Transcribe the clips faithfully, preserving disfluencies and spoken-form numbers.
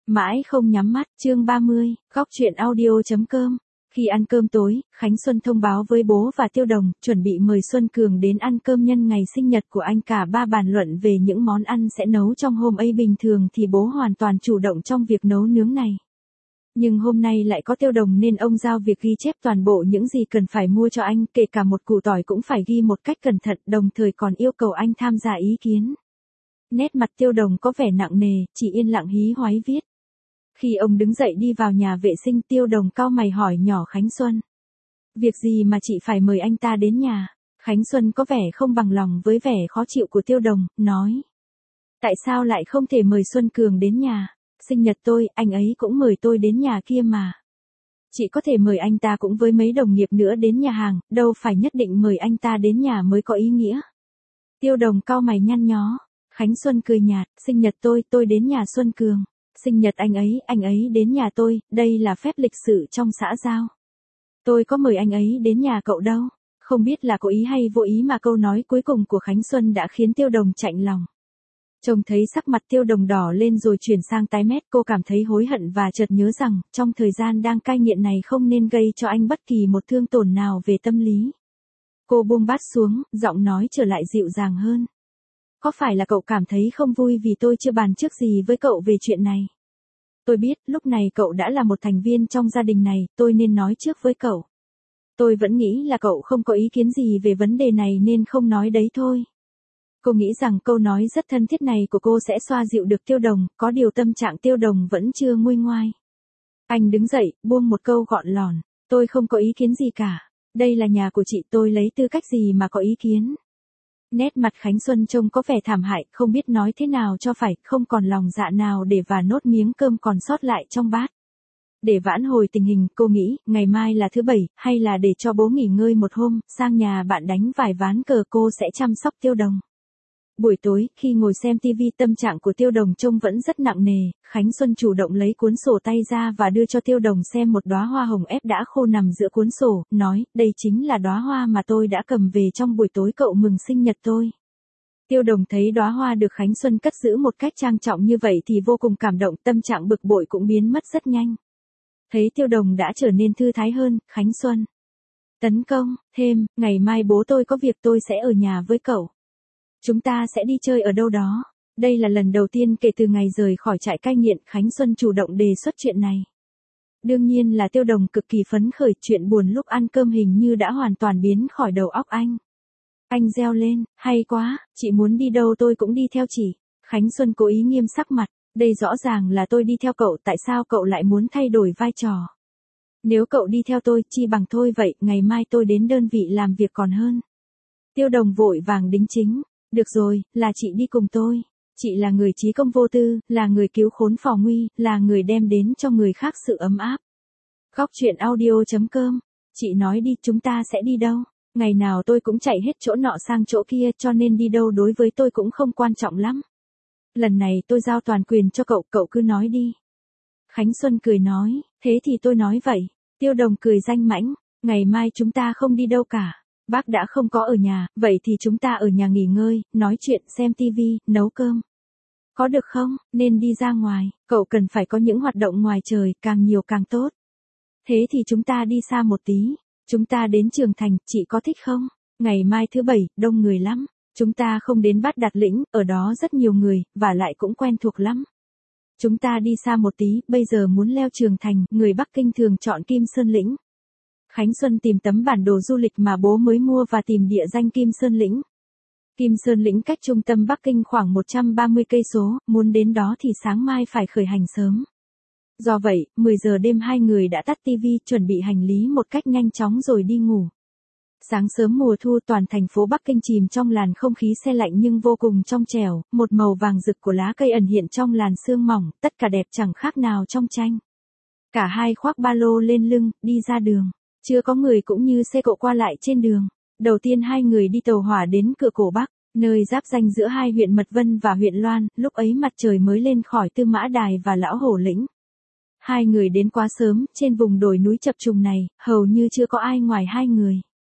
Mãi không nhắm mắt, chương ba mươi, góc chuyện audio.com. Khi ăn cơm tối, Khánh Xuân thông báo với bố và Tiêu Đồng, chuẩn bị mời Xuân Cường đến ăn cơm nhân ngày sinh nhật của anh. Cả ba bàn luận về những món ăn sẽ nấu trong hôm ấy. Bình thường thì bố hoàn toàn chủ động trong việc nấu nướng này. Nhưng hôm nay lại có Tiêu Đồng nên ông giao việc ghi chép toàn bộ những gì cần phải mua cho anh, kể cả một củ tỏi cũng phải ghi một cách cẩn thận, đồng thời còn yêu cầu anh tham gia ý kiến. Nét mặt Tiêu Đồng có vẻ nặng nề, chỉ yên lặng hí hoáy viết. Khi ông đứng dậy đi vào nhà vệ sinh, Tiêu Đồng cau mày hỏi nhỏ Khánh Xuân. Việc gì mà chị phải mời anh ta đến nhà? Khánh Xuân có vẻ không bằng lòng với vẻ khó chịu của Tiêu Đồng, nói. Tại sao lại không thể mời Xuân Cường đến nhà? Sinh nhật tôi, anh ấy cũng mời tôi đến nhà kia mà. Chị có thể mời anh ta cũng với mấy đồng nghiệp nữa đến nhà hàng, đâu phải nhất định mời anh ta đến nhà mới có ý nghĩa. Tiêu Đồng cau mày nhăn nhó. Khánh Xuân cười nhạt, sinh nhật tôi, tôi đến nhà Xuân Cường. Sinh nhật anh ấy, anh ấy đến nhà tôi, đây là phép lịch sự trong xã giao. Tôi có mời anh ấy đến nhà cậu đâu. Không biết là cố ý hay vô ý mà câu nói cuối cùng của Khánh Xuân đã khiến Tiêu Đồng chạnh lòng. Trông thấy sắc mặt Tiêu Đồng đỏ lên rồi chuyển sang tái mét, cô cảm thấy hối hận và chợt nhớ rằng, trong thời gian đang cai nghiện này không nên gây cho anh bất kỳ một thương tổn nào về tâm lý. Cô buông bát xuống, giọng nói trở lại dịu dàng hơn. Có phải là cậu cảm thấy không vui vì tôi chưa bàn trước gì với cậu về chuyện này? Tôi biết, lúc này cậu đã là một thành viên trong gia đình này, tôi nên nói trước với cậu. Tôi vẫn nghĩ là cậu không có ý kiến gì về vấn đề này nên không nói đấy thôi. Cô nghĩ rằng câu nói rất thân thiết này của cô sẽ xoa dịu được Tiêu Đồng, có điều tâm trạng Tiêu Đồng vẫn chưa nguôi ngoai. Anh đứng dậy, buông một câu gọn lỏn. Tôi không có ý kiến gì cả. Đây là nhà của chị, tôi lấy tư cách gì mà có ý kiến. Nét mặt Khánh Xuân trông có vẻ thảm hại, không biết nói thế nào cho phải, không còn lòng dạ nào để vả nốt miếng cơm còn sót lại trong bát. Để vãn hồi tình hình, cô nghĩ, ngày mai là thứ bảy, hay là để cho bố nghỉ ngơi một hôm, sang nhà bạn đánh vài ván cờ, cô sẽ chăm sóc Tiêu Đồng. Buổi tối, khi ngồi xem tivi, tâm trạng của Tiêu Đồng trông vẫn rất nặng nề. Khánh Xuân chủ động lấy cuốn sổ tay ra và đưa cho Tiêu Đồng xem một đóa hoa hồng ép đã khô nằm giữa cuốn sổ, nói, đây chính là đóa hoa mà tôi đã cầm về trong buổi tối cậu mừng sinh nhật tôi. Tiêu Đồng thấy đóa hoa được Khánh Xuân cất giữ một cách trang trọng như vậy thì vô cùng cảm động, tâm trạng bực bội cũng biến mất rất nhanh. Thấy Tiêu Đồng đã trở nên thư thái hơn, Khánh Xuân tấn công, thêm, ngày mai bố tôi có việc, tôi sẽ ở nhà với cậu. Chúng ta sẽ đi chơi ở đâu đó. Đây là lần đầu tiên kể từ ngày rời khỏi trại cai nghiện, Khánh Xuân chủ động đề xuất chuyện này. Đương nhiên là Tiêu Đồng cực kỳ phấn khởi, chuyện buồn lúc ăn cơm hình như đã hoàn toàn biến khỏi đầu óc anh. Anh reo lên, hay quá, chị muốn đi đâu tôi cũng đi theo chị. Khánh Xuân cố ý nghiêm sắc mặt, đây rõ ràng là tôi đi theo cậu, tại sao cậu lại muốn thay đổi vai trò? Nếu cậu đi theo tôi, chi bằng thôi vậy, ngày mai tôi đến đơn vị làm việc còn hơn. Tiêu Đồng vội vàng đính chính. Được rồi, là chị đi cùng tôi. Chị là người trí công vô tư, là người cứu khốn phò nguy, là người đem đến cho người khác sự ấm áp. Góc chuyện audio.com. Chị nói đi, chúng ta sẽ đi đâu? Ngày nào tôi cũng chạy hết chỗ nọ sang chỗ kia, cho nên đi đâu đối với tôi cũng không quan trọng lắm. Lần này tôi giao toàn quyền cho cậu, cậu cứ nói đi. Khánh Xuân cười nói, thế thì tôi nói vậy. Tiêu Đồng cười danh mãnh, ngày mai chúng ta không đi đâu cả. Bác đã không có ở nhà, vậy thì chúng ta ở nhà nghỉ ngơi, nói chuyện, xem tivi, nấu cơm. Có được không? Nên đi ra ngoài, cậu cần phải có những hoạt động ngoài trời, càng nhiều càng tốt. Thế thì chúng ta đi xa một tí. Chúng ta đến Trường Thành, chị có thích không? Ngày mai thứ bảy, đông người lắm. Chúng ta không đến Bát Đạt Lĩnh, ở đó rất nhiều người, và lại cũng quen thuộc lắm. Chúng ta đi xa một tí, bây giờ muốn leo Trường Thành, người Bắc Kinh thường chọn Kim Sơn Lĩnh. Khánh Xuân tìm tấm bản đồ du lịch mà bố mới mua và tìm địa danh Kim Sơn Lĩnh. Kim Sơn Lĩnh cách trung tâm Bắc Kinh khoảng một trăm ba mươi cây số, muốn đến đó thì sáng mai phải khởi hành sớm. Do vậy, mười giờ đêm hai người đã tắt tivi, chuẩn bị hành lý một cách nhanh chóng rồi đi ngủ. Sáng sớm mùa thu, toàn thành phố Bắc Kinh chìm trong làn không khí se lạnh nhưng vô cùng trong trẻo, một màu vàng rực của lá cây ẩn hiện trong làn sương mỏng, tất cả đẹp chẳng khác nào trong tranh. Cả hai khoác ba lô lên lưng, đi ra đường. Chưa có người cũng như xe cộ qua lại trên đường. Đầu tiên hai người đi tàu hỏa đến Cửa Cổ Bắc, nơi giáp ranh giữa hai huyện Mật Vân và huyện Loan, lúc ấy mặt trời mới lên khỏi Tư Mã Đài và Lão Hổ Lĩnh. Hai người đến quá sớm, trên vùng đồi núi chập trùng này, hầu như chưa có ai ngoài hai người.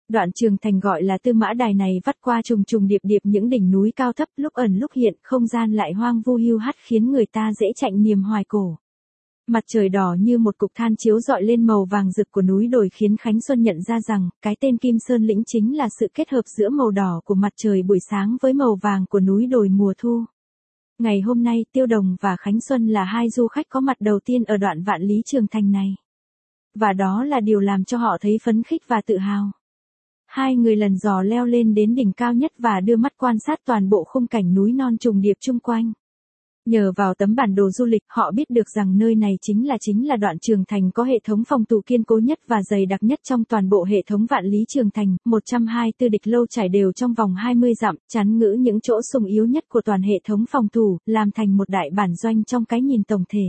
Đoạn trường thành gọi là Tư Mã Đài này vắt qua trùng trùng điệp điệp những đỉnh núi cao thấp, lúc ẩn lúc hiện, không gian lại hoang vu hiu hắt khiến người ta dễ chạnh niềm hoài cổ. Mặt trời đỏ như một cục than chiếu rọi lên màu vàng rực của núi đồi khiến Khánh Xuân nhận ra rằng, cái tên Kim Sơn Lĩnh chính là sự kết hợp giữa màu đỏ của mặt trời buổi sáng với màu vàng của núi đồi mùa thu. Ngày hôm nay, Tiêu Đồng và Khánh Xuân là hai du khách có mặt đầu tiên ở đoạn Vạn Lý Trường Thành này. Và đó là điều làm cho họ thấy phấn khích và tự hào. Hai người lần dò leo lên đến đỉnh cao nhất và đưa mắt quan sát toàn bộ khung cảnh núi non trùng điệp chung quanh. Nhờ vào tấm bản đồ du lịch, họ biết được rằng nơi này chính là chính là đoạn Trường Thành có hệ thống phòng thủ kiên cố nhất và dày đặc nhất trong toàn bộ hệ thống Vạn Lý Trường Thành, một trăm hai mươi tư địch lâu trải đều trong vòng hai mươi dặm, chắn ngữ những chỗ sung yếu nhất của toàn hệ thống phòng thủ, làm thành một đại bản doanh trong cái nhìn tổng thể.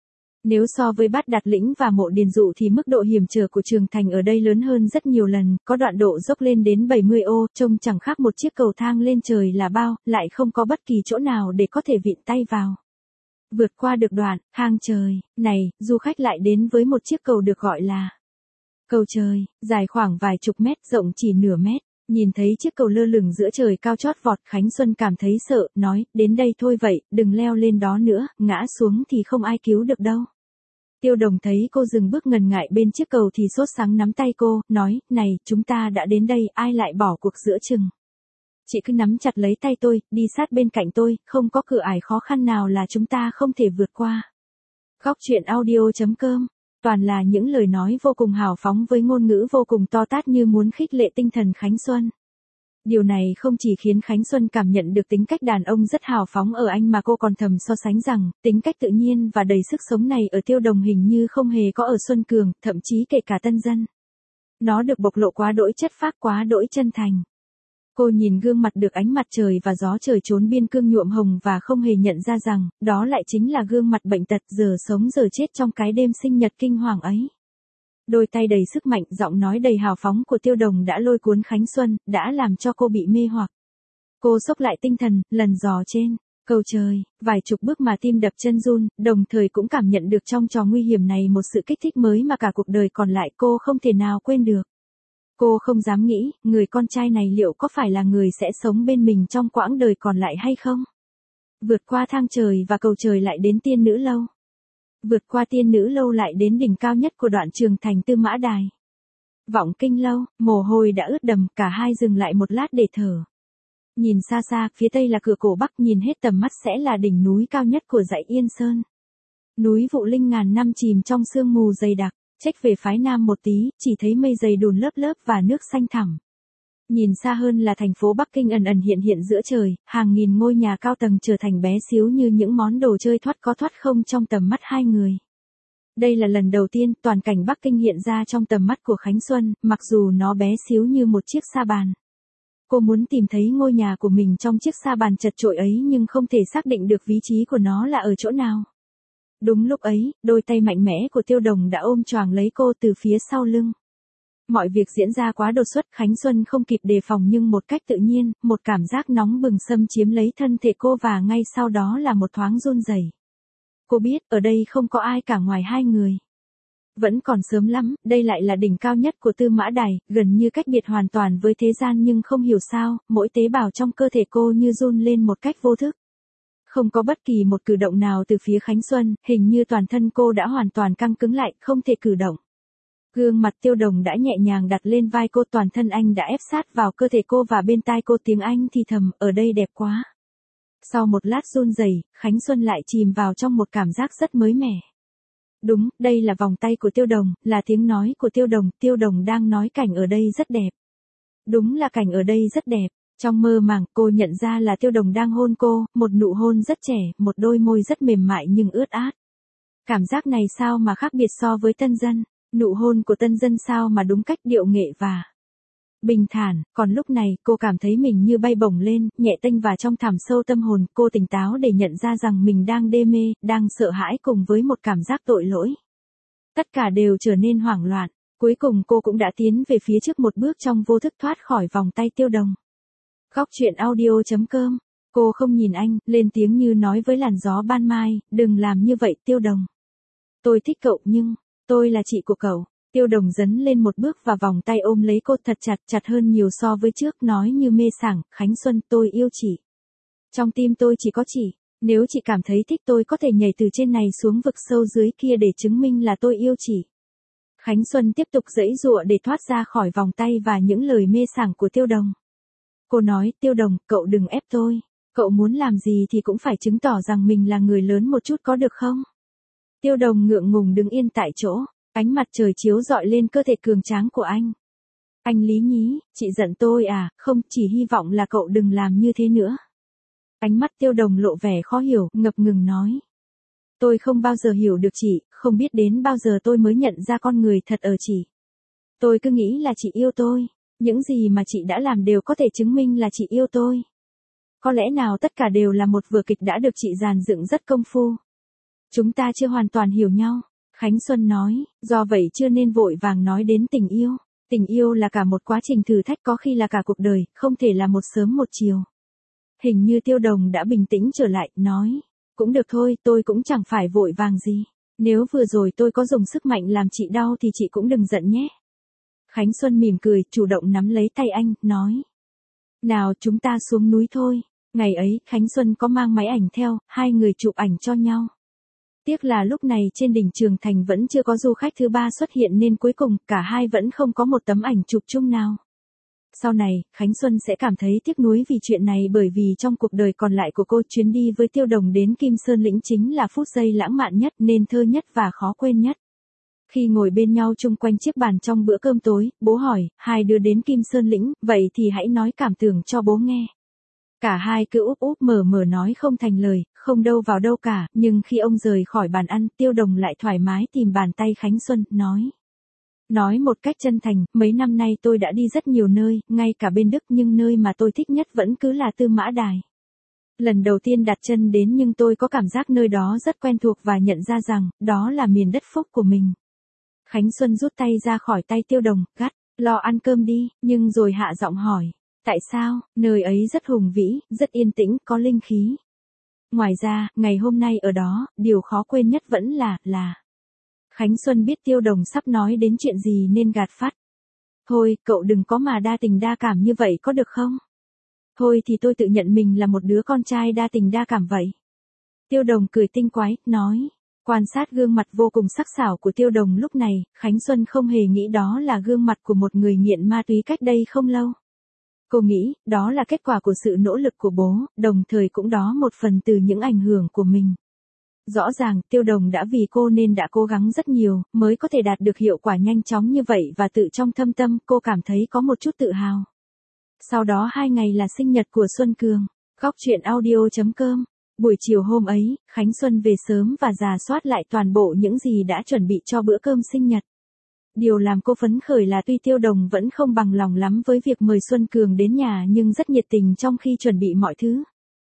Nếu so với Bát Đạt Lĩnh và Mộ Điền Dụ thì mức độ hiểm trở của Trường Thành ở đây lớn hơn rất nhiều lần, có đoạn độ dốc lên đến bảy mươi ô, trông chẳng khác một chiếc cầu thang lên trời là bao, lại không có bất kỳ chỗ nào để có thể vịn tay vào. Vượt qua được đoạn thang trời này, du khách lại đến với một chiếc cầu được gọi là cầu trời, dài khoảng vài chục mét, rộng chỉ nửa mét. Nhìn thấy chiếc cầu lơ lửng giữa trời cao chót vọt, Khánh Xuân cảm thấy sợ, nói, đến đây thôi vậy, đừng leo lên đó nữa, ngã xuống thì không ai cứu được đâu. Tiêu Đồng thấy cô dừng bước ngần ngại bên chiếc cầu thì sốt sắng nắm tay cô, nói, này, chúng ta đã đến đây, ai lại bỏ cuộc giữa chừng. Chị cứ nắm chặt lấy tay tôi, đi sát bên cạnh tôi, không có cửa ải khó khăn nào là chúng ta không thể vượt qua. Góc truyện audio chấm com, toàn là những lời nói vô cùng hào phóng với ngôn ngữ vô cùng to tát như muốn khích lệ tinh thần Khánh Xuân. Điều này không chỉ khiến Khánh Xuân cảm nhận được tính cách đàn ông rất hào phóng ở anh mà cô còn thầm so sánh rằng, tính cách tự nhiên và đầy sức sống này ở Tiêu Đồng hình như không hề có ở Xuân Cường, thậm chí kể cả Tân Dân. Nó được bộc lộ quá đỗi chất phác, quá đỗi chân thành. Cô nhìn gương mặt được ánh mặt trời và gió trời chốn biên cương nhuộm hồng và không hề nhận ra rằng, đó lại chính là gương mặt bệnh tật giờ sống giờ chết trong cái đêm sinh nhật kinh hoàng ấy. Đôi tay đầy sức mạnh, giọng nói đầy hào phóng của Tiêu Đồng đã lôi cuốn Khánh Xuân, đã làm cho cô bị mê hoặc. Cô xốc lại tinh thần, lần dò trên cầu trời, vài chục bước mà tim đập chân run, đồng thời cũng cảm nhận được trong trò nguy hiểm này một sự kích thích mới mà cả cuộc đời còn lại cô không thể nào quên được. Cô không dám nghĩ, người con trai này liệu có phải là người sẽ sống bên mình trong quãng đời còn lại hay không? Vượt qua thang trời và cầu trời lại đến tiên nữ lâu. Vượt qua tiên nữ lâu lại đến đỉnh cao nhất của đoạn Trường Thành Tư Mã Đài. Vọng Kinh lâu, mồ hôi đã ướt đầm, cả hai dừng lại một lát để thở. Nhìn xa xa, phía tây là cửa cổ Bắc, nhìn hết tầm mắt sẽ là đỉnh núi cao nhất của dãy Yên Sơn. Núi Vụ Linh ngàn năm chìm trong sương mù dày đặc, chếch về phái nam một tí, chỉ thấy mây dày đùn lớp lớp và nước xanh thẳm. Nhìn xa hơn là thành phố Bắc Kinh ẩn ẩn hiện hiện giữa trời, hàng nghìn ngôi nhà cao tầng trở thành bé xíu như những món đồ chơi thoát có thoát không trong tầm mắt hai người. Đây là lần đầu tiên toàn cảnh Bắc Kinh hiện ra trong tầm mắt của Khánh Xuân, mặc dù nó bé xíu như một chiếc sa bàn. Cô muốn tìm thấy ngôi nhà của mình trong chiếc sa bàn chật chội ấy nhưng không thể xác định được vị trí của nó là ở chỗ nào. Đúng lúc ấy, đôi tay mạnh mẽ của Tiêu Đồng đã ôm choàng lấy cô từ phía sau lưng. Mọi việc diễn ra quá đột xuất, Khánh Xuân không kịp đề phòng nhưng một cách tự nhiên, một cảm giác nóng bừng xâm chiếm lấy thân thể cô và ngay sau đó là một thoáng run rẩy. Cô biết, ở đây không có ai cả ngoài hai người. Vẫn còn sớm lắm, đây lại là đỉnh cao nhất của Tư Mã Đài, gần như cách biệt hoàn toàn với thế gian nhưng không hiểu sao, mỗi tế bào trong cơ thể cô như run lên một cách vô thức. Không có bất kỳ một cử động nào từ phía Khánh Xuân, hình như toàn thân cô đã hoàn toàn căng cứng lại, không thể cử động. Gương mặt Tiêu Đồng đã nhẹ nhàng đặt lên vai cô, toàn thân anh đã ép sát vào cơ thể cô và bên tai cô tiếng Anh thì thầm, ở đây đẹp quá. Sau một lát run rẩy, Khánh Xuân lại chìm vào trong một cảm giác rất mới mẻ. Đúng, đây là vòng tay của Tiêu Đồng, là tiếng nói của Tiêu Đồng, Tiêu Đồng đang nói cảnh ở đây rất đẹp. Đúng là cảnh ở đây rất đẹp. Trong mơ màng, cô nhận ra là Tiêu Đồng đang hôn cô, một nụ hôn rất trẻ, một đôi môi rất mềm mại nhưng ướt át. Cảm giác này sao mà khác biệt so với Tân Dân, nụ hôn của Tân Dân sao mà đúng cách điệu nghệ và bình thản, còn lúc này cô cảm thấy mình như bay bổng lên, nhẹ tênh và trong thẳm sâu tâm hồn, cô tỉnh táo để nhận ra rằng mình đang đê mê, đang sợ hãi cùng với một cảm giác tội lỗi. Tất cả đều trở nên hoảng loạn, cuối cùng cô cũng đã tiến về phía trước một bước trong vô thức thoát khỏi vòng tay Tiêu Đồng. Góc truyện audio chấm com, cô không nhìn anh, lên tiếng như nói với làn gió ban mai, đừng làm như vậy Tiêu Đồng. Tôi thích cậu nhưng, tôi là chị của cậu. Tiêu Đồng dấn lên một bước và vòng tay ôm lấy cô thật chặt, chặt hơn nhiều so với trước, nói như mê sảng, Khánh Xuân, tôi yêu chị. Trong tim tôi chỉ có chị, nếu chị cảm thấy thích tôi có thể nhảy từ trên này xuống vực sâu dưới kia để chứng minh là tôi yêu chị. Khánh Xuân tiếp tục giãy giụa để thoát ra khỏi vòng tay và những lời mê sảng của Tiêu Đồng. Cô nói, Tiêu Đồng, cậu đừng ép tôi. Cậu muốn làm gì thì cũng phải chứng tỏ rằng mình là người lớn một chút có được không? Tiêu Đồng ngượng ngùng đứng yên tại chỗ, ánh mặt trời chiếu rọi lên cơ thể cường tráng của anh. Anh Lý nhí, chị giận tôi à, không, chỉ hy vọng là cậu đừng làm như thế nữa. Ánh mắt Tiêu Đồng lộ vẻ khó hiểu, ngập ngừng nói. Tôi không bao giờ hiểu được chị, không biết đến bao giờ tôi mới nhận ra con người thật ở chị. Tôi cứ nghĩ là chị yêu tôi, những gì mà chị đã làm đều có thể chứng minh là chị yêu tôi. Có lẽ nào tất cả đều là một vở kịch đã được chị dàn dựng rất công phu. Chúng ta chưa hoàn toàn hiểu nhau, Khánh Xuân nói, do vậy chưa nên vội vàng nói đến tình yêu. Tình yêu là cả một quá trình thử thách, có khi là cả cuộc đời, không thể là một sớm một chiều. Hình như Tiêu Đồng đã bình tĩnh trở lại, nói, cũng được thôi, tôi cũng chẳng phải vội vàng gì. Nếu vừa rồi tôi có dùng sức mạnh làm chị đau thì chị cũng đừng giận nhé. Khánh Xuân mỉm cười, chủ động nắm lấy tay anh, nói. Nào chúng ta xuống núi thôi. Ngày ấy, Khánh Xuân có mang máy ảnh theo, hai người chụp ảnh cho nhau. Tiếc là lúc này trên đỉnh Trường Thành vẫn chưa có du khách thứ ba xuất hiện nên cuối cùng cả hai vẫn không có một tấm ảnh chụp chung nào. Sau này, Khánh Xuân sẽ cảm thấy tiếc nuối vì chuyện này, bởi vì trong cuộc đời còn lại của cô, chuyến đi với Tiêu Đồng đến Kim Sơn Lĩnh chính là phút giây lãng mạn nhất, nên thơ nhất và khó quên nhất. Khi ngồi bên nhau chung quanh chiếc bàn trong bữa cơm tối, bố hỏi, hai đứa đến Kim Sơn Lĩnh, vậy thì hãy nói cảm tưởng cho bố nghe. Cả hai cứ úp úp mở mở nói không thành lời, không đâu vào đâu cả, nhưng khi ông rời khỏi bàn ăn, Tiêu Đồng lại thoải mái tìm bàn tay Khánh Xuân, nói. Nói một cách chân thành, mấy năm nay tôi đã đi rất nhiều nơi, ngay cả bên Đức, nhưng nơi mà tôi thích nhất vẫn cứ là Tư Mã Đài. Lần đầu tiên đặt chân đến nhưng tôi có cảm giác nơi đó rất quen thuộc và nhận ra rằng, đó là miền đất phúc của mình. Khánh Xuân rút tay ra khỏi tay Tiêu Đồng, gắt, lo ăn cơm đi, nhưng rồi hạ giọng hỏi. Tại sao, nơi ấy rất hùng vĩ, rất yên tĩnh, có linh khí. Ngoài ra, ngày hôm nay ở đó, điều khó quên nhất vẫn là, là. Khánh Xuân biết Tiêu Đồng sắp nói đến chuyện gì nên gạt phắt. Thôi, cậu đừng có mà đa tình đa cảm như vậy có được không? Thôi thì tôi tự nhận mình là một đứa con trai đa tình đa cảm vậy. Tiêu Đồng cười tinh quái, nói. Quan sát gương mặt vô cùng sắc sảo của Tiêu Đồng lúc này, Khánh Xuân không hề nghĩ đó là gương mặt của một người nghiện ma túy cách đây không lâu. Cô nghĩ, đó là kết quả của sự nỗ lực của bố, đồng thời cũng đó một phần từ những ảnh hưởng của mình. Rõ ràng, Tiêu Đồng đã vì cô nên đã cố gắng rất nhiều, mới có thể đạt được hiệu quả nhanh chóng như vậy, và tự trong thâm tâm, cô cảm thấy có một chút tự hào. Sau đó hai ngày là sinh nhật của Xuân Cường. Góc truyện audio chấm com. Buổi chiều hôm ấy, Khánh Xuân về sớm và rà soát lại toàn bộ những gì đã chuẩn bị cho bữa cơm sinh nhật. Điều làm cô phấn khởi là tuy Tiêu Đồng vẫn không bằng lòng lắm với việc mời Xuân Cường đến nhà, nhưng rất nhiệt tình trong khi chuẩn bị mọi thứ.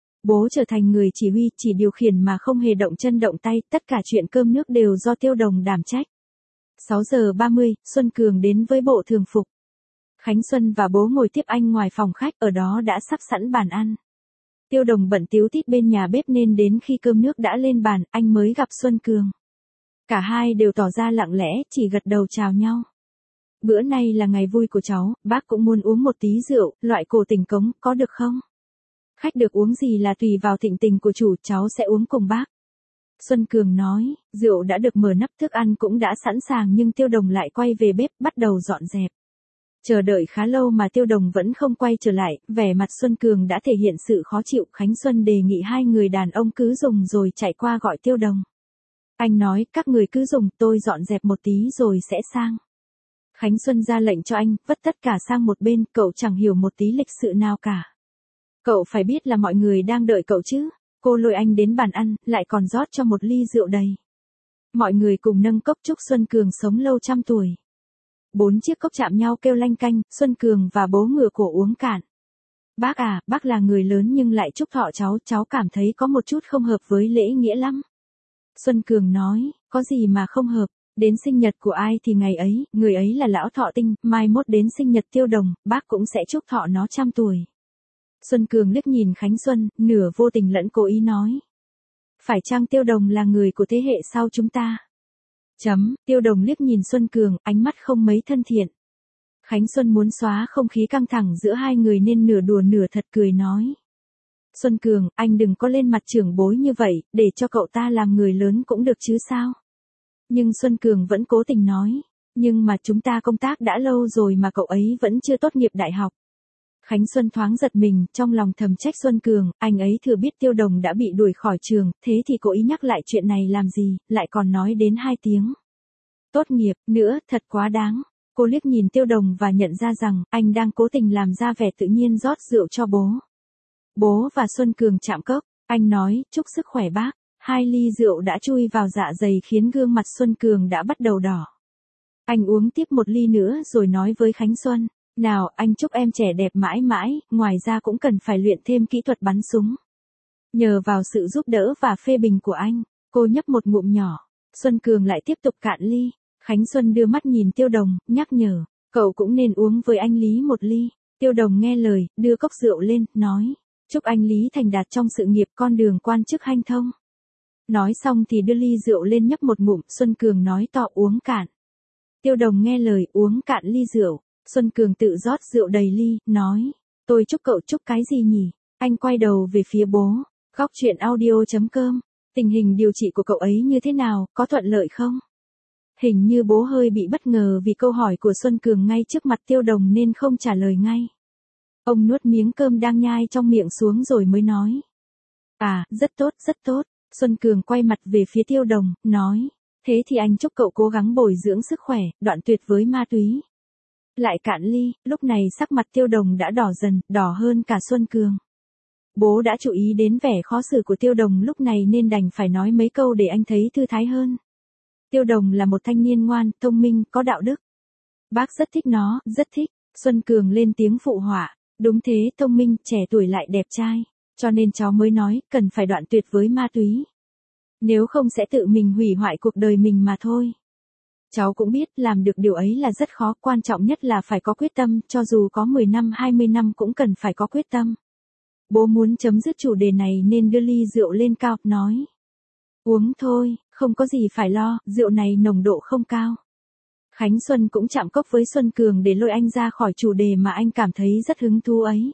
Bố trở thành người chỉ huy, chỉ điều khiển mà không hề động chân động tay, tất cả chuyện cơm nước đều do Tiêu Đồng đảm trách. sáu giờ ba mươi, Xuân Cường đến với bộ thường phục. Khánh Xuân và bố ngồi tiếp anh ngoài phòng khách, ở đó đã sắp sẵn bàn ăn. Tiêu Đồng bận tíu tít bên nhà bếp nên đến khi cơm nước đã lên bàn, anh mới gặp Xuân Cường. Cả hai đều tỏ ra lặng lẽ, chỉ gật đầu chào nhau. Bữa nay là ngày vui của cháu, bác cũng muốn uống một tí rượu, loại cổ tình cống, có được không? Khách được uống gì là tùy vào thịnh tình của chủ, cháu sẽ uống cùng bác. Xuân Cường nói, rượu đã được mở nắp, thức ăn cũng đã sẵn sàng, nhưng Tiêu Đồng lại quay về bếp, bắt đầu dọn dẹp. Chờ đợi khá lâu mà Tiêu Đồng vẫn không quay trở lại, vẻ mặt Xuân Cường đã thể hiện sự khó chịu. Khánh Xuân đề nghị hai người đàn ông cứ dùng rồi chạy qua gọi Tiêu Đồng. Anh nói, các người cứ dùng, tôi dọn dẹp một tí rồi sẽ sang. Khánh Xuân ra lệnh cho anh, vất tất cả sang một bên, cậu chẳng hiểu một tí lịch sự nào cả. Cậu phải biết là mọi người đang đợi cậu chứ. Cô lôi anh đến bàn ăn, lại còn rót cho một ly rượu đầy. Mọi người cùng nâng cốc chúc Xuân Cường sống lâu trăm tuổi. Bốn chiếc cốc chạm nhau kêu lanh canh, Xuân Cường và bố ngửa cổ uống cạn. Bác à, bác là người lớn nhưng lại chúc thọ cháu, cháu cảm thấy có một chút không hợp với lễ nghĩa lắm. Xuân Cường nói, có gì mà không hợp, đến sinh nhật của ai thì ngày ấy, người ấy là lão thọ tinh, mai mốt đến sinh nhật Tiêu Đồng, bác cũng sẽ chúc thọ nó trăm tuổi. Xuân Cường liếc nhìn Khánh Xuân, nửa vô tình lẫn cố ý nói. Phải chăng Tiêu Đồng là người của thế hệ sau chúng ta? Chấm, Tiêu Đồng liếc nhìn Xuân Cường, ánh mắt không mấy thân thiện. Khánh Xuân muốn xóa không khí căng thẳng giữa hai người nên nửa đùa nửa thật cười nói. Xuân Cường, anh đừng có lên mặt trưởng bối như vậy, để cho cậu ta làm người lớn cũng được chứ sao. Nhưng Xuân Cường vẫn cố tình nói. Nhưng mà chúng ta công tác đã lâu rồi mà cậu ấy vẫn chưa tốt nghiệp đại học. Khánh Xuân thoáng giật mình, trong lòng thầm trách Xuân Cường, anh ấy thừa biết Tiêu Đồng đã bị đuổi khỏi trường, thế thì cố ý nhắc lại chuyện này làm gì, lại còn nói đến hai tiếng. Tốt nghiệp, nữa, thật quá đáng. Cô liếc nhìn Tiêu Đồng và nhận ra rằng, anh đang cố tình làm ra vẻ tự nhiên rót rượu cho bố. Bố và Xuân Cường chạm cốc, anh nói, chúc sức khỏe bác. Hai ly rượu đã chui vào dạ dày khiến gương mặt Xuân Cường đã bắt đầu đỏ. Anh uống tiếp một ly nữa rồi nói với Khánh Xuân, nào anh chúc em trẻ đẹp mãi mãi, ngoài ra cũng cần phải luyện thêm kỹ thuật bắn súng. Nhờ vào sự giúp đỡ và phê bình của anh, cô nhấp một ngụm nhỏ, Xuân Cường lại tiếp tục cạn ly. Khánh Xuân đưa mắt nhìn Tiêu Đồng, nhắc nhở, cậu cũng nên uống với anh Lý một ly. Tiêu Đồng nghe lời, đưa cốc rượu lên, nói, chúc anh Lý thành đạt trong sự nghiệp con đường quan chức hanh thông. Nói xong thì đưa ly rượu lên nhấp một ngụm, Xuân Cường nói to uống cạn. Tiêu Đồng nghe lời uống cạn ly rượu, Xuân Cường tự rót rượu đầy ly, nói, tôi chúc cậu chúc cái gì nhỉ? Anh quay đầu về phía bố, góc chuyện audio chấm com, tình hình điều trị của cậu ấy như thế nào, có thuận lợi không? Hình như bố hơi bị bất ngờ vì câu hỏi của Xuân Cường ngay trước mặt Tiêu Đồng nên không trả lời ngay. Ông nuốt miếng cơm đang nhai trong miệng xuống rồi mới nói. À, rất tốt, rất tốt. Xuân Cường quay mặt về phía Tiêu Đồng, nói, thế thì anh chúc cậu cố gắng bồi dưỡng sức khỏe, đoạn tuyệt với ma túy. Lại cạn ly, lúc này sắc mặt Tiêu Đồng đã đỏ dần, đỏ hơn cả Xuân Cường. Bố đã chú ý đến vẻ khó xử của Tiêu Đồng lúc này nên đành phải nói mấy câu để anh thấy thư thái hơn. Tiêu Đồng là một thanh niên ngoan, thông minh, có đạo đức. Bác rất thích nó, rất thích. Xuân Cường lên tiếng phụ họa, đúng thế, thông minh, trẻ tuổi lại đẹp trai. Cho nên cháu mới nói, cần phải đoạn tuyệt với ma túy. Nếu không sẽ tự mình hủy hoại cuộc đời mình mà thôi. Cháu cũng biết, làm được điều ấy là rất khó, quan trọng nhất là phải có quyết tâm, cho dù có mười năm hai mươi năm cũng cần phải có quyết tâm. Bố muốn chấm dứt chủ đề này nên đưa ly rượu lên cao, nói. Uống thôi, không có gì phải lo, rượu này nồng độ không cao. Khánh Xuân cũng chạm cốc với Xuân Cường để lôi anh ra khỏi chủ đề mà anh cảm thấy rất hứng thú ấy.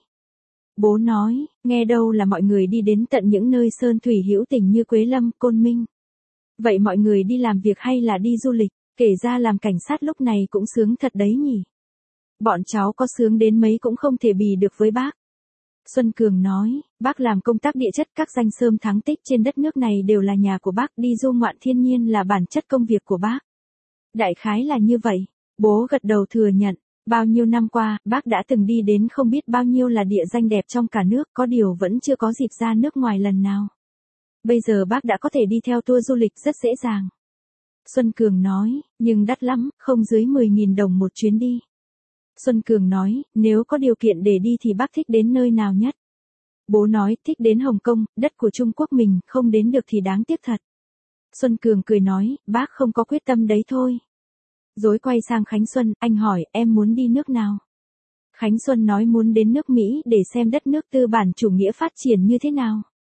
Bố nói, nghe đâu là mọi người đi đến tận những nơi sơn thủy hữu tình như Quế Lâm, Côn Minh. Vậy mọi người đi làm việc hay là đi du lịch, kể ra làm cảnh sát lúc này cũng sướng thật đấy nhỉ. Bọn cháu có sướng đến mấy cũng không thể bì được với bác. Xuân Cường nói, bác làm công tác địa chất, các danh xơm thắng tích trên đất nước này đều là nhà của bác, đi du ngoạn thiên nhiên là bản chất công việc của bác. Đại khái là như vậy, bố gật đầu thừa nhận, bao nhiêu năm qua, bác đã từng đi đến không biết bao nhiêu là địa danh đẹp trong cả nước, có điều vẫn chưa có dịp ra nước ngoài lần nào. Bây giờ bác đã có thể đi theo tour du lịch rất dễ dàng. Xuân Cường nói, nhưng đắt lắm, không dưới mười nghìn đồng một chuyến đi. Xuân Cường nói, nếu có điều kiện để đi thì bác thích đến nơi nào nhất? Bố nói, thích đến Hồng Kông, đất của Trung Quốc mình, không đến được thì đáng tiếc thật. Xuân Cường cười nói, bác không có quyết tâm đấy thôi. Rồi quay sang Khánh Xuân, anh hỏi, em muốn đi nước nào? Khánh Xuân nói muốn đến nước Mỹ để xem đất nước tư bản chủ nghĩa phát triển như thế nào.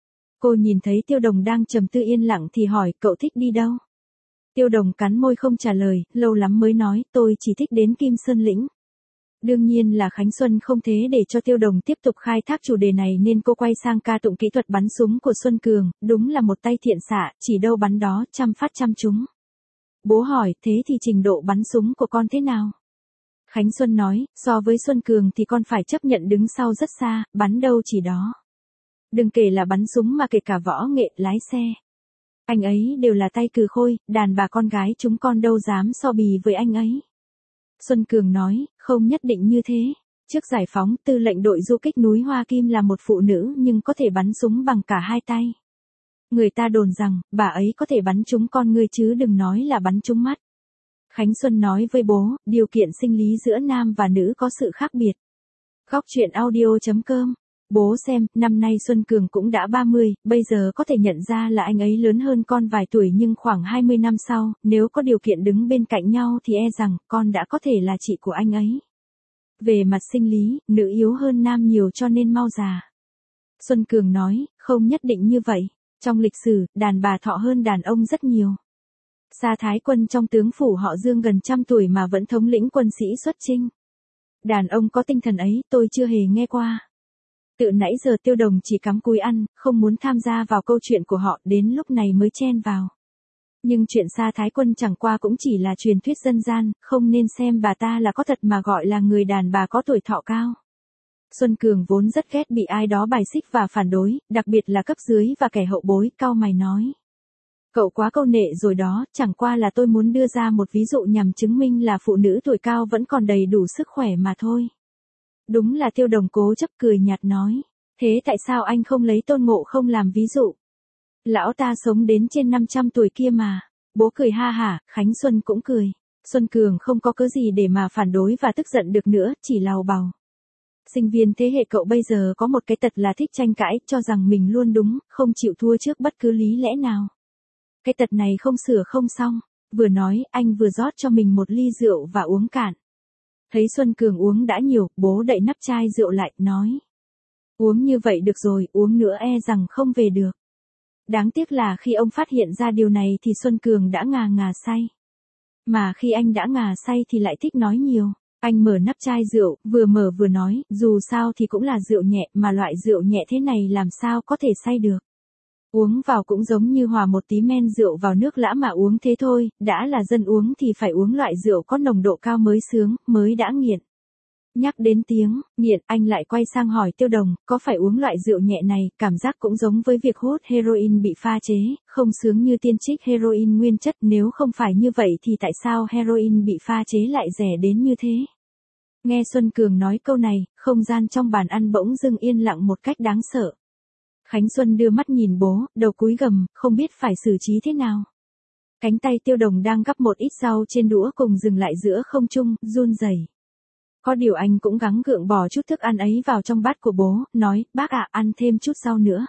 Cô nhìn thấy Tiêu Đồng đang trầm tư yên lặng thì hỏi, cậu thích đi đâu? Tiêu Đồng cắn môi không trả lời, lâu lắm mới nói, tôi chỉ thích đến Kim Sơn Lĩnh. Đương nhiên là Khánh Xuân không thế để cho Tiêu Đồng tiếp tục khai thác chủ đề này nên cô quay sang ca tụng kỹ thuật bắn súng của Xuân Cường, đúng là một tay thiện xạ, chỉ đâu bắn đó, trăm phát trăm trúng. Bố hỏi, thế thì trình độ bắn súng của con thế nào? Khánh Xuân nói, so với Xuân Cường thì con phải chấp nhận đứng sau rất xa, bắn đâu chỉ đó. Đừng kể là bắn súng mà kể cả võ nghệ, lái xe. Anh ấy đều là tay cừ khôi, đàn bà con gái chúng con đâu dám so bì với anh ấy. Xuân Cường nói, không nhất định như thế. Trước giải phóng, tư lệnh đội du kích núi Hoa Kim là một phụ nữ nhưng có thể bắn súng bằng cả hai tay. Người ta đồn rằng, bà ấy có thể bắn trúng con người chứ đừng nói là bắn trúng mắt. Khánh Xuân nói với bố, điều kiện sinh lý giữa nam và nữ có sự khác biệt. Góc chuyện audio chấm com. Bố xem, năm nay Xuân Cường cũng đã ba mươi, bây giờ có thể nhận ra là anh ấy lớn hơn con vài tuổi nhưng khoảng hai mươi năm sau, nếu có điều kiện đứng bên cạnh nhau thì e rằng con đã có thể là chị của anh ấy. Về mặt sinh lý, nữ yếu hơn nam nhiều cho nên mau già. Xuân Cường nói, không nhất định như vậy. Trong lịch sử, đàn bà thọ hơn đàn ông rất nhiều. Sa Thái Quân trong tướng phủ họ Dương gần trăm tuổi mà vẫn thống lĩnh quân sĩ xuất chinh. Đàn ông có tinh thần ấy tôi chưa hề nghe qua. Tự nãy giờ Tiêu Đồng chỉ cắm cúi ăn, không muốn tham gia vào câu chuyện của họ, đến lúc này mới chen vào. Nhưng chuyện Sa Thái Quân chẳng qua cũng chỉ là truyền thuyết dân gian, không nên xem bà ta là có thật mà gọi là người đàn bà có tuổi thọ cao. Xuân Cường vốn rất ghét bị ai đó bài xích và phản đối, đặc biệt là cấp dưới và kẻ hậu bối, cau mày nói. Cậu quá câu nệ rồi đó, chẳng qua là tôi muốn đưa ra một ví dụ nhằm chứng minh là phụ nữ tuổi cao vẫn còn đầy đủ sức khỏe mà thôi. Đúng là Tiêu Đồng cố chấp cười nhạt nói. Thế tại sao anh không lấy Tôn Ngộ Không làm ví dụ? Lão ta sống đến trên năm trăm tuổi kia mà. Bố cười ha hả, Khánh Xuân cũng cười. Xuân Cường không có cớ gì để mà phản đối và tức giận được nữa, chỉ lào bào. Sinh viên thế hệ cậu bây giờ có một cái tật là thích tranh cãi, cho rằng mình luôn đúng, không chịu thua trước bất cứ lý lẽ nào. Cái tật này không sửa không xong. Vừa nói, anh vừa rót cho mình một ly rượu và uống cạn. Thấy Xuân Cường uống đã nhiều, bố đậy nắp chai rượu lại, nói. Uống như vậy được rồi, uống nữa e rằng không về được. Đáng tiếc là khi ông phát hiện ra điều này thì Xuân Cường đã ngà ngà say. Mà khi anh đã ngà say thì lại thích nói nhiều. Anh mở nắp chai rượu, vừa mở vừa nói, dù sao thì cũng là rượu nhẹ, mà loại rượu nhẹ thế này làm sao có thể say được. Uống vào cũng giống như hòa một tí men rượu vào nước lã mà uống thế thôi, đã là dân uống thì phải uống loại rượu có nồng độ cao mới sướng, mới đã nghiện. Nhắc đến tiếng nghiện, anh lại quay sang hỏi Tiêu Đồng, có phải uống loại rượu nhẹ này, cảm giác cũng giống với việc hút heroin bị pha chế, không sướng như tiên trích heroin nguyên chất, nếu không phải như vậy thì tại sao heroin bị pha chế lại rẻ đến như thế? Nghe Xuân Cường nói câu này, không gian trong bàn ăn bỗng dưng yên lặng một cách đáng sợ. Khánh Xuân đưa mắt nhìn bố, đầu cúi gằm, không biết phải xử trí thế nào. Cánh tay Tiêu Đồng đang gắp một ít rau trên đũa cùng dừng lại giữa không trung, run rẩy. Có điều anh cũng gắng gượng bỏ chút thức ăn ấy vào trong bát của bố, nói, bác ạ, ăn thêm chút rau nữa.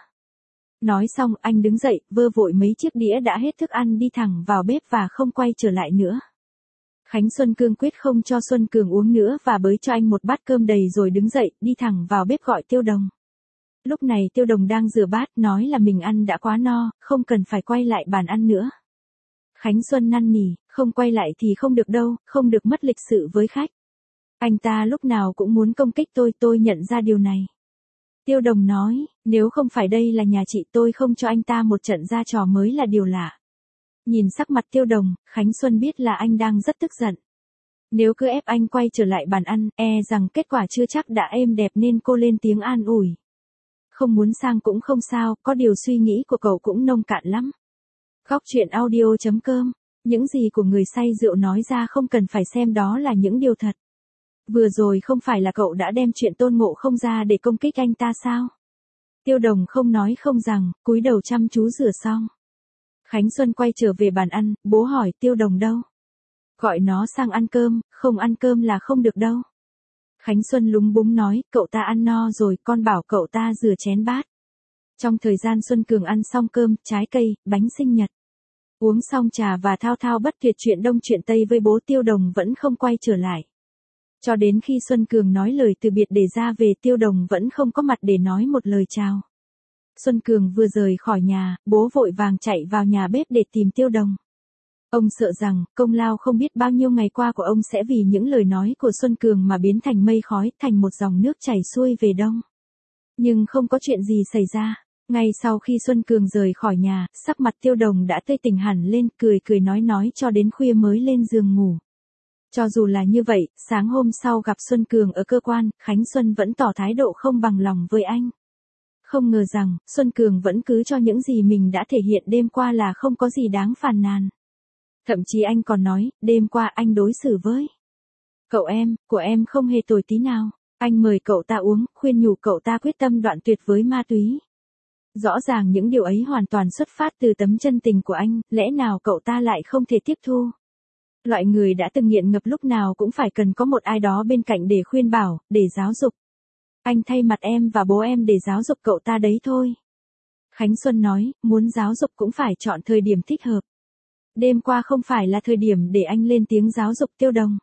Nói xong, anh đứng dậy, vơ vội mấy chiếc đĩa đã hết thức ăn đi thẳng vào bếp và không quay trở lại nữa. Khánh Xuân cương quyết không cho Xuân Cường uống nữa và bới cho anh một bát cơm đầy rồi đứng dậy, đi thẳng vào bếp gọi Tiêu Đồng. Lúc này Tiêu Đồng đang rửa bát, nói là mình ăn đã quá no, không cần phải quay lại bàn ăn nữa. Khánh Xuân năn nỉ, không quay lại thì không được đâu, không được mất lịch sự với khách. Anh ta lúc nào cũng muốn công kích tôi, tôi nhận ra điều này. Tiêu Đồng nói, nếu không phải đây là nhà chị tôi không cho anh ta một trận ra trò mới là điều lạ. Nhìn sắc mặt Tiêu Đồng, Khánh Xuân biết là anh đang rất tức giận. Nếu cứ ép anh quay trở lại bàn ăn, e rằng kết quả chưa chắc đã êm đẹp nên cô lên tiếng an ủi. Không muốn sang cũng không sao, có điều suy nghĩ của cậu cũng nông cạn lắm. Góc truyện audio chấm com, những gì của người say rượu nói ra không cần phải xem đó là những điều thật. Vừa rồi không phải là cậu đã đem chuyện Tôn Ngộ Không ra để công kích anh ta sao? Tiêu Đồng không nói không rằng, cúi đầu chăm chú rửa xong. Khánh Xuân quay trở về bàn ăn, bố hỏi Tiêu Đồng đâu? Gọi nó sang ăn cơm, không ăn cơm là không được đâu. Khánh Xuân lúng búng nói, cậu ta ăn no rồi, con bảo cậu ta rửa chén bát. Trong thời gian Xuân Cường ăn xong cơm, trái cây, bánh sinh nhật, uống xong trà và thao thao bất tuyệt chuyện đông chuyện tây với bố, Tiêu Đồng vẫn không quay trở lại. Cho đến khi Xuân Cường nói lời từ biệt để ra về, Tiêu Đồng vẫn không có mặt để nói một lời chào. Xuân Cường vừa rời khỏi nhà, bố vội vàng chạy vào nhà bếp để tìm Tiêu Đồng. Ông sợ rằng, công lao không biết bao nhiêu ngày qua của ông sẽ vì những lời nói của Xuân Cường mà biến thành mây khói, thành một dòng nước chảy xuôi về đông. Nhưng không có chuyện gì xảy ra. Ngay sau khi Xuân Cường rời khỏi nhà, sắc mặt Tiêu Đồng đã tươi tỉnh hẳn lên, cười cười nói nói cho đến khuya mới lên giường ngủ. Cho dù là như vậy, sáng hôm sau gặp Xuân Cường ở cơ quan, Khánh Xuân vẫn tỏ thái độ không bằng lòng với anh. Không ngờ rằng, Xuân Cường vẫn cứ cho những gì mình đã thể hiện đêm qua là không có gì đáng phàn nàn. Thậm chí anh còn nói, đêm qua anh đối xử với cậu em, của em không hề tồi tí nào. Anh mời cậu ta uống, khuyên nhủ cậu ta quyết tâm đoạn tuyệt với ma túy. Rõ ràng những điều ấy hoàn toàn xuất phát từ tấm chân tình của anh, lẽ nào cậu ta lại không thể tiếp thu? Loại người đã từng nghiện ngập lúc nào cũng phải cần có một ai đó bên cạnh để khuyên bảo, để giáo dục. Anh thay mặt em và bố em để giáo dục cậu ta đấy thôi. Khánh Xuân nói, muốn giáo dục cũng phải chọn thời điểm thích hợp. Đêm qua không phải là thời điểm để anh lên tiếng giáo dục Tiêu Đồng.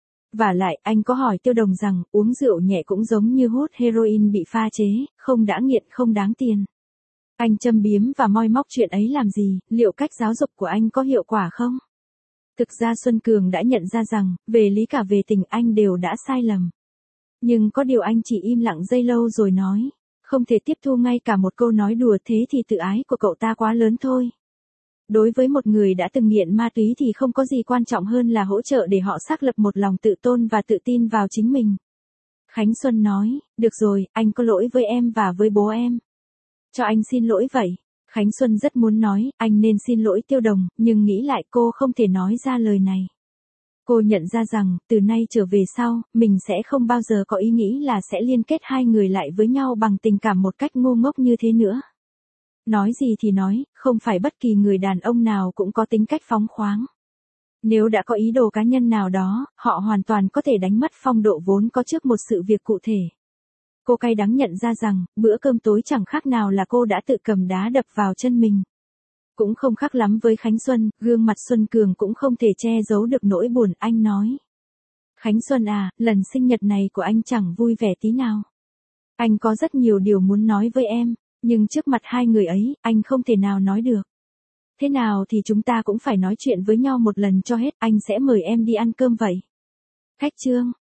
Và lại, anh có hỏi Tiêu Đồng rằng, uống rượu nhẹ cũng giống như hút heroin bị pha chế, không đã nghiện không đáng tiền. Anh châm biếm và moi móc chuyện ấy làm gì, liệu cách giáo dục của anh có hiệu quả không? Thực ra Xuân Cường đã nhận ra rằng, về lý cả về tình anh đều đã sai lầm. Nhưng có điều anh chỉ im lặng giây lâu rồi nói, không thể tiếp thu ngay cả một câu nói đùa thế thì tự ái của cậu ta quá lớn thôi. Đối với một người đã từng nghiện ma túy thì không có gì quan trọng hơn là hỗ trợ để họ xác lập một lòng tự tôn và tự tin vào chính mình. Khánh Xuân nói, được rồi, anh có lỗi với em và với bố em. Cho anh xin lỗi vậy. Khánh Xuân rất muốn nói, anh nên xin lỗi Tiêu Đồng, nhưng nghĩ lại cô không thể nói ra lời này. Cô nhận ra rằng, từ nay trở về sau, mình sẽ không bao giờ có ý nghĩ là sẽ liên kết hai người lại với nhau bằng tình cảm một cách ngu ngốc như thế nữa. Nói gì thì nói, không phải bất kỳ người đàn ông nào cũng có tính cách phóng khoáng. Nếu đã có ý đồ cá nhân nào đó, họ hoàn toàn có thể đánh mất phong độ vốn có trước một sự việc cụ thể. Cô cay đắng nhận ra rằng, bữa cơm tối chẳng khác nào là cô đã tự cầm đá đập vào chân mình. Cũng không khác lắm với Khánh Xuân, gương mặt Xuân Cường cũng không thể che giấu được nỗi buồn, anh nói. Khánh Xuân à, lần sinh nhật này của anh chẳng vui vẻ tí nào. Anh có rất nhiều điều muốn nói với em, nhưng trước mặt hai người ấy, anh không thể nào nói được. Thế nào thì chúng ta cũng phải nói chuyện với nhau một lần cho hết, anh sẽ mời em đi ăn cơm vậy. Khách trương.